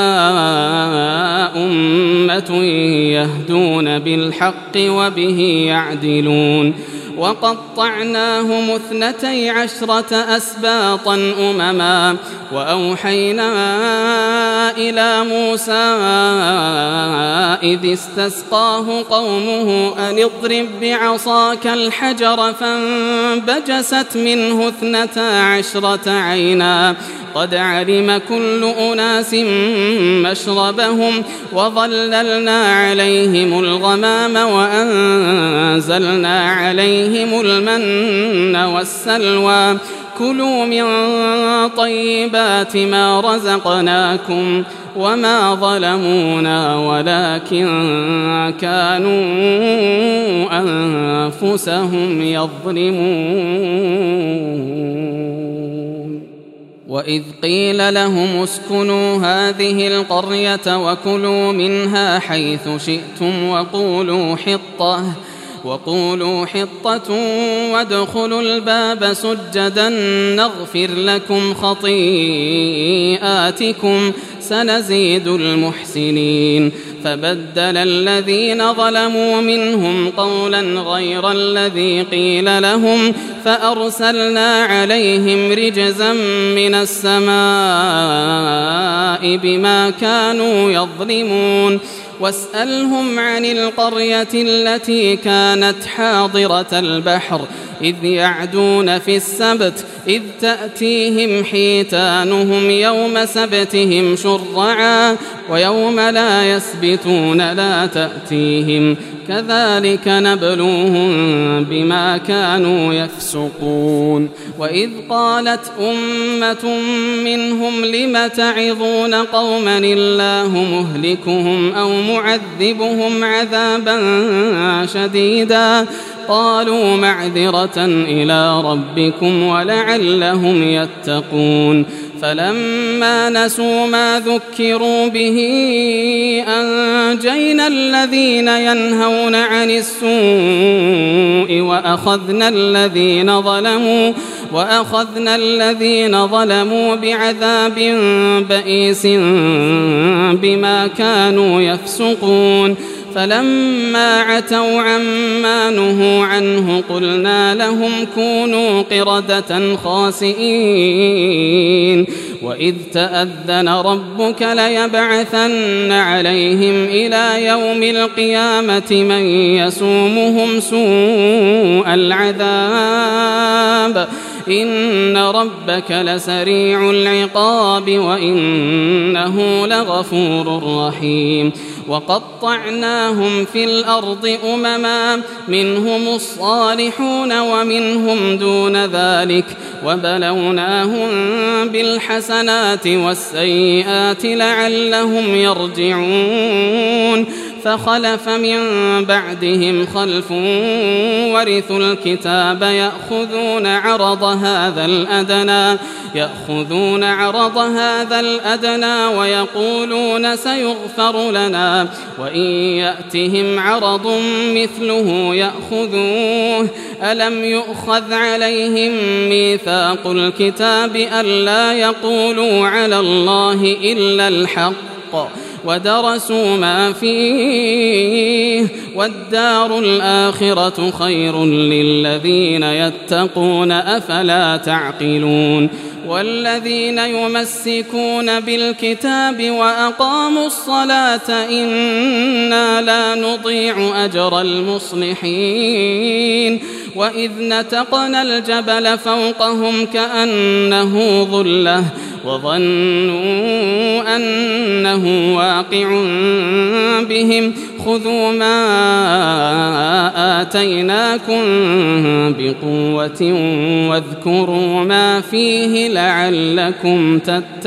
أمة يهدون بالحق وبه يعدلون وقطعناهم 12 أسباطا أمما وأوحينا إلى موسى إذ استسقاه قومه أن اضرب بعصاك الحجر فانبجست منه 12 عينا قد علم كل أناس مشربهم وظللنا عليهم الغمام وأنزلنا عليهم المن والسلوى كلوا من طيبات ما رزقناكم وما ظلمونا ولكن كانوا أنفسهم يظلمون وإذ قيل لهم اسكنوا هذه القرية وكلوا منها حيث شئتم وقولوا حطة وادخلوا الباب سجدا نغفر لكم خطيئاتكم سنزيد المحسنين فبدل الذين ظلموا منهم قولا غير الذي قيل لهم فأرسلنا عليهم رجزا من السماء بما كانوا يظلمون واسألهم عن القرية التي كانت حاضرة البحر إذ يعدون في السبت إذ تأتيهم حيتانهم يوم سبتهم شرعا ويوم لا يسبتون لا تأتيهم كذلك نبلوهم بما كانوا يفسقون وإذ قالت أمة منهم لم تعظون قوما الله مهلكهم أو معذبهم عذابا شديدا قالوا معذرة إلى ربكم ولعلهم يتقون فلما نسوا ما ذكروا به أنجينا الذين ينهون عن السوء وأخذنا الذين ظلموا بعذاب بئيس بما كانوا يفسقون فلما عتوا عما نهوا عنه قلنا لهم كونوا قردة خاسئين وإذ تأذن ربك ليبعثن عليهم إلى يوم القيامة من يسومهم سوء العذاب إن ربك لسريع العقاب وإنه لغفور رحيم وقطعناهم في الأرض أمما منهم الصالحون ومنهم دون ذلك وبلوناهم بالحسنات والسيئات لعلهم يرجعون فخلف من بعدهم خلف ورثوا الكتاب يأخذون عرض هذا الأدنى ويقولون سيغفر لنا وإن يأتهم عرض مثله يأخذوه ألم يؤخذ عليهم ميثاق الكتاب ألا يقولوا على الله إلا الحق ودرسوا ما فيه والدار الآخرة خير للذين يتقون أفلا تعقلون والذين يمسكون بالكتاب وأقاموا الصلاة إنا لا نضيع أجر المصلحين وإذ نتقنا الجبل فوقهم كأنه ظلة وظنوا أنه واقع بهم خذوا ما آتيناكم بقوة واذكروا ما فيه لعلكم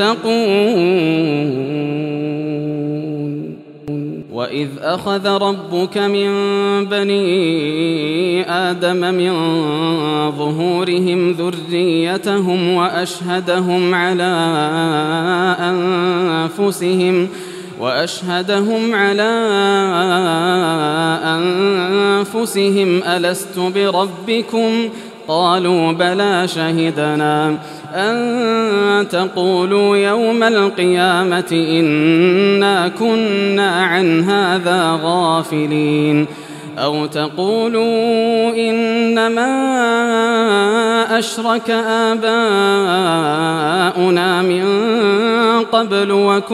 تتقون وإذ أخذ ربك من بني آدم من ظهورهم ذريتهم وأشهدهم على أنفسهم ألست بربكم قالوا بلى شهدنا أن تقولوا يوم القيامة إنا كنا عن هذا غافلين أو تقولوا إنما أشرك آباؤنا من قبل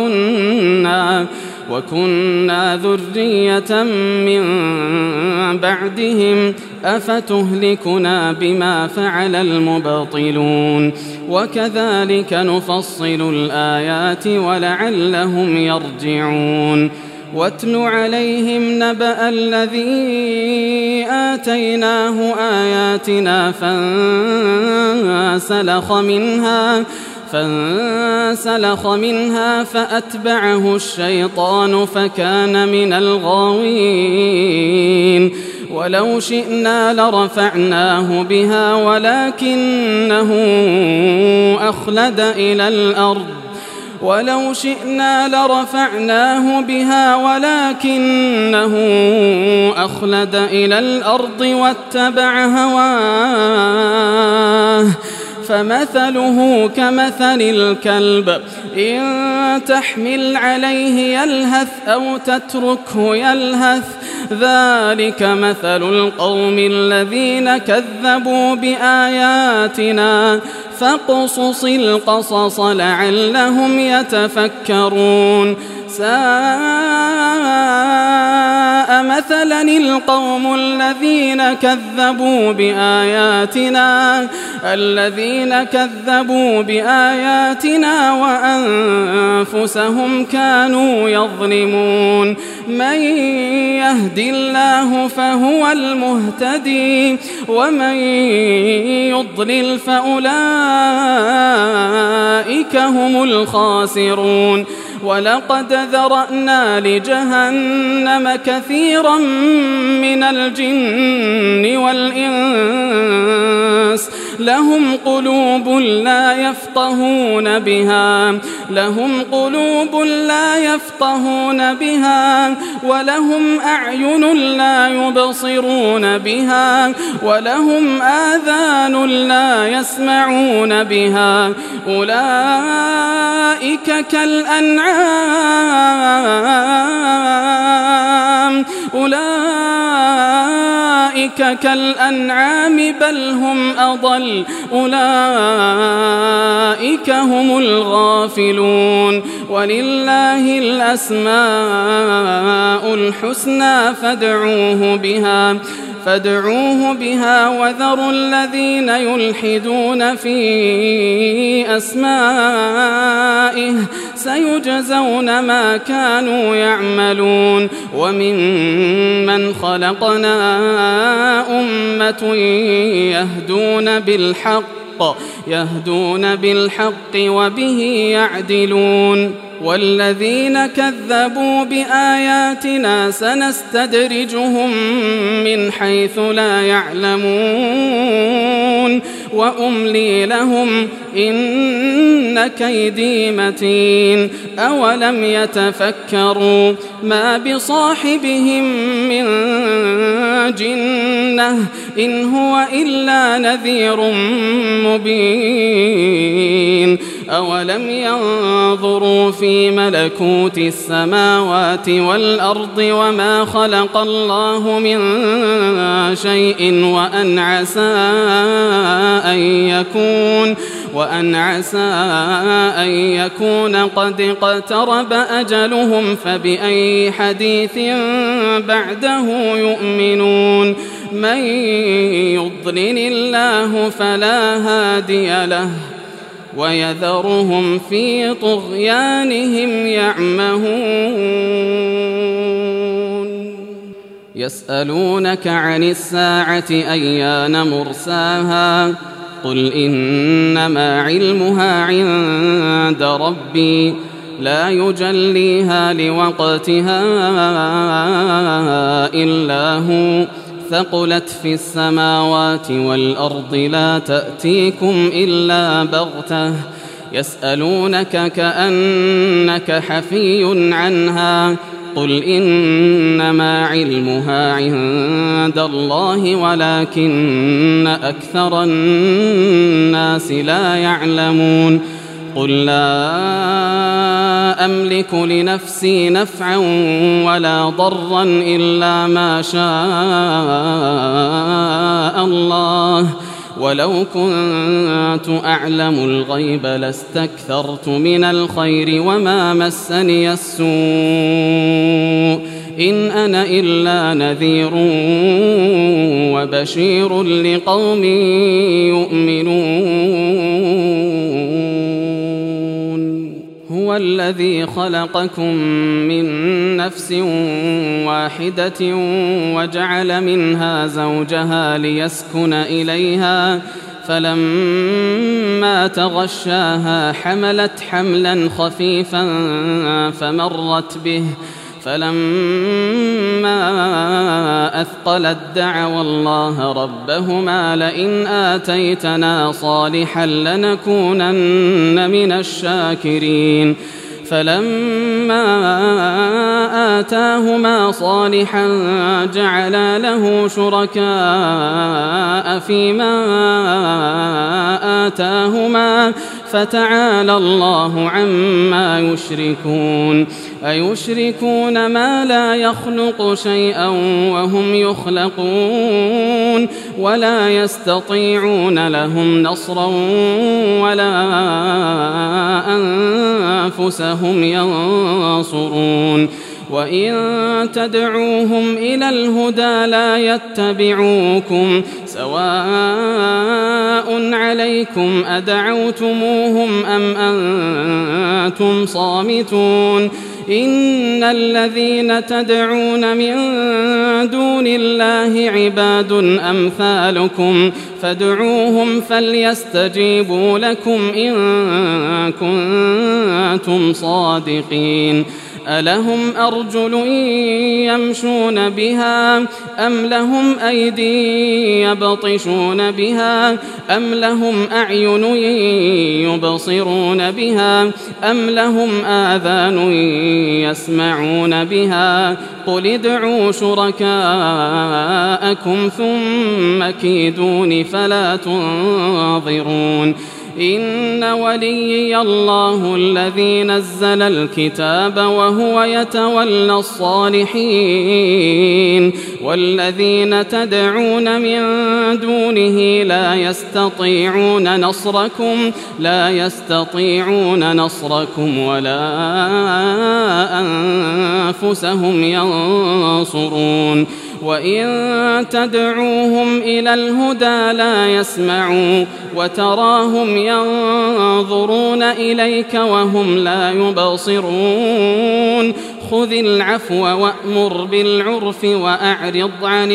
وكنا ذرية من بعدهم أفتهلكنا بما فعل المبطلون وكذلك نفصل الآيات ولعلهم يرجعون واتل عليهم نبأ الذي آتيناه آياتنا فانسلخ منها فأتبعه الشيطان فكان من الغاوين ولو شئنا لرفعناه بها ولكنه أخلد إلى الأرض واتبع هواه فمثله كمثل الكلب إن تحمل عليه يلهث أو تتركه يلهث ذلك مثل القوم الذين كذبوا بآياتنا فاقصص القصص لعلهم يتفكرون ساء مثلا القوم الذين كذبوا بآياتنا وأنفسهم كانوا يظلمون من يهد الله فهو المهتدي ومن يضلل فأولئك هم الخاسرون ولقد ذرأنا لجهنم كثيرا من الجن والإنس لهم قلوب لا يفقهون بها ولهم أعين لا يبصرون بها ولهم آذان لا يسمعون بها أولئك أولئك كالأنعام بل هم أضل أولئك هم الغافلون ولله الأسماء الحسنى فادعوه بها وذروا الذين يلحدون في أسمائه سيجزون ما كانوا يعملون وممن خلقنا أمة يهدون بالحق وبه يعدلون والذين كذبوا بآياتنا سنستدرجهم من حيث لا يعلمون وأملي لهم إن كيدي متين أولم يتفكروا ما بصاحبهم من جنة إن هو إلا نذير مبين أولم ينظروا في ملكوت السماوات والأرض وما خلق الله من شيء وأن عسى أن يكون قد اقترب أجلهم فبأي حديث بعده يؤمنون من يضلل الله فلا هادي له ويذرهم في طغيانهم يعمهون يسألونك عن الساعة أيان مرساها قل إنما علمها عند ربي لا يجليها لوقتها إلا هو ثقلت في السماوات والأرض لا تأتيكم إلا بغتة يسألونك كأنك حفي عنها قل إنما علمها عند الله ولكن أكثر الناس لا يعلمون قل لا أملك لنفسي نفعا ولا ضرا إلا ما شاء الله ولو كنت أعلم الغيب لاستكثرت من الخير وما مسني السوء إن أنا إلا نذير وبشير لقوم يؤمنون هو الذي خلقكم من نفس واحدة وجعل منها زوجها ليسكن إليها فلما تغشاها حملت حملا خفيفا فمرت به فلما أثقلت دعوا الله ربهما لئن آتيتنا صالحا لنكونن من الشاكرين فلما آتاهما صالحا جعلا له شركاء فيما آتاهما فتعالى الله عما يشركون أيشركون ما لا يخلق شيئا وهم يخلقون ولا يستطيعون لهم نصرا ولا أنفسهم ينصرون وإن تدعوهم إلى الهدى لا يتبعوكم سواء عليكم أدعوتموهم أم أنتم صامتون إن الذين تدعون من دون الله عباد أمثالكم فادعوهم فليستجيبوا لكم إن كنتم صادقين ألهم أرجل يمشون بها أم لهم أيدي يبطشون بها أم لهم أعين يبصرون بها أم لهم آذان يسمعون بها قل ادعوا شركاءكم ثم كيدون فلا تنظرون إن وليي الله الذي نزل الكتاب وهو يتولى الصالحين والذين تدعون من دونه لا يستطيعون نصركم ولا أنفسهم ينصرون وإن تدعوهم إلى الهدى لا يسمعوا وتراهم ينظرون إليك وهم لا يبصرون خذ العفو وأمر بالعرف وأعرض عن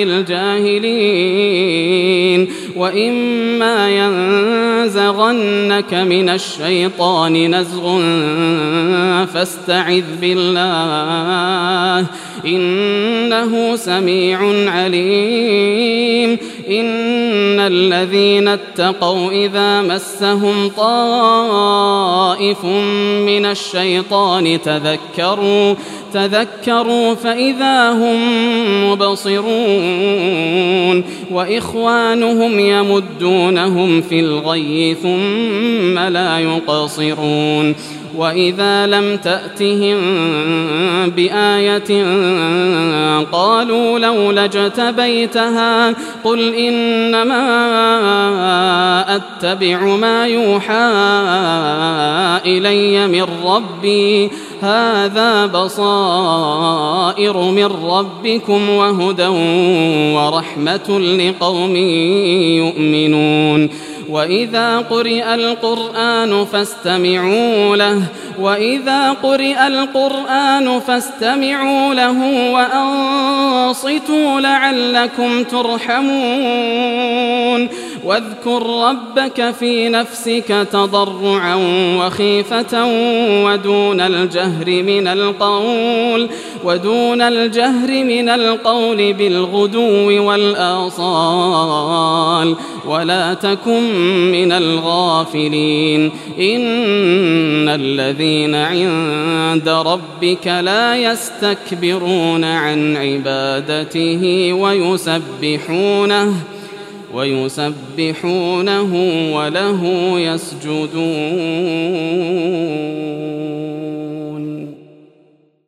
الجاهلين وإما ينزغنك من الشيطان نزغ فاستعذ بالله إنه سميع عليم إن الذين اتقوا إذا مسهم طائف من الشيطان تذكروا فإذا هم مبصرون وإخوانهم يمدونهم في الغي ثم لا يقصرون وإذا لم تأتهم بآية قالوا لولا اجتبيتها قل إنما أتبع ما يوحى إلي من ربي هذا بصائر من ربكم وهدى ورحمة لقوم يؤمنون وإذا قرئ القرآن فاستمعوا له وأنصتوا لعلكم ترحمون واذكر ربك في نفسك تضرعا وخيفة ودون الجهر من القول بالغدو والآصال ولا تكن من الغافلين إن الذين عند ربك لا يستكبرون عن عبادته ويسبحونه وله يسجدون